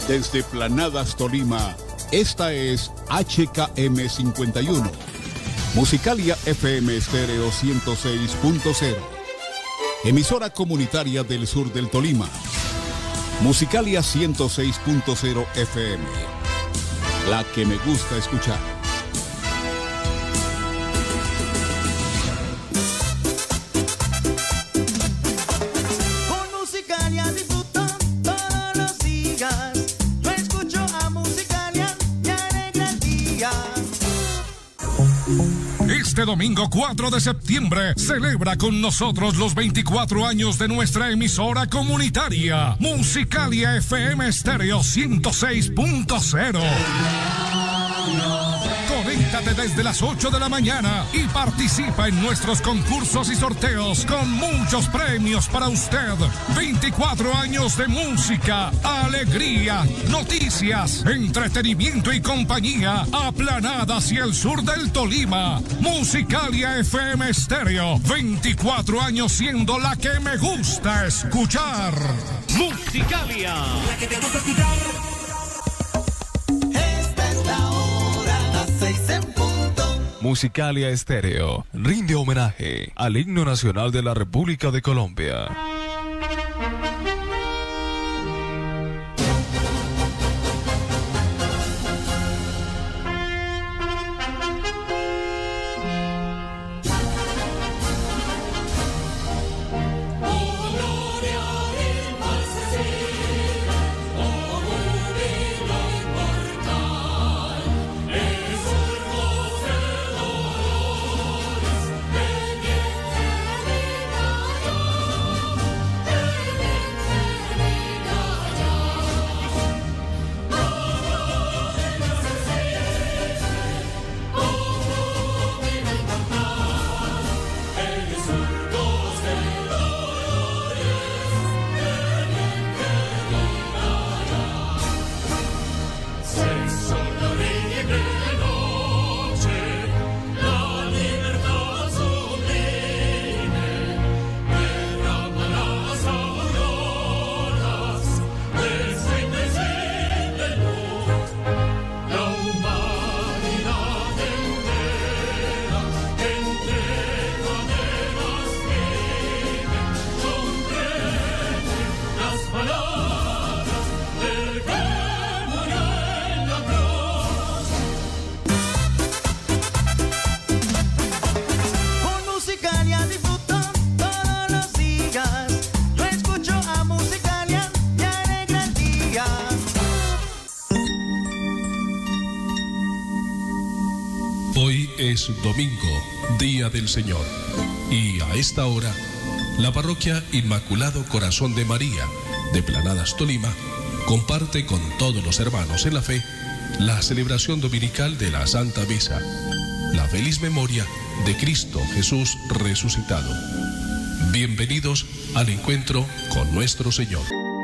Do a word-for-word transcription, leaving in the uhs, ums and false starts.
Desde Planadas, Tolima, esta es H K M cincuenta y uno. Musicalia F M Estéreo ciento seis punto cero. Emisora comunitaria del sur del Tolima. Musicalia ciento seis punto cero F M. La que me gusta escuchar. Este domingo cuatro de septiembre celebra con nosotros los veinticuatro años de nuestra emisora comunitaria Musicalia F M Estéreo ciento seis punto cero. Conéctate desde las ocho de la mañana y participa en nuestros concursos y sorteos con muchos premios para usted. veinticuatro años de música, alegría, noticias, entretenimiento y compañía aplanada hacia el sur del Tolima. Musicalia F M Estéreo, veinticuatro años siendo la que me gusta escuchar. Musicalia. La que te gusta escuchar. Musicalia Estéreo rinde homenaje al himno nacional de la República de Colombia. Domingo, Día del Señor, y a esta hora la parroquia Inmaculado Corazón de María de Planadas, Tolima, comparte con todos los hermanos en la fe la celebración dominical de la Santa Misa, la feliz memoria de Cristo Jesús resucitado. Bienvenidos al encuentro con nuestro Señor.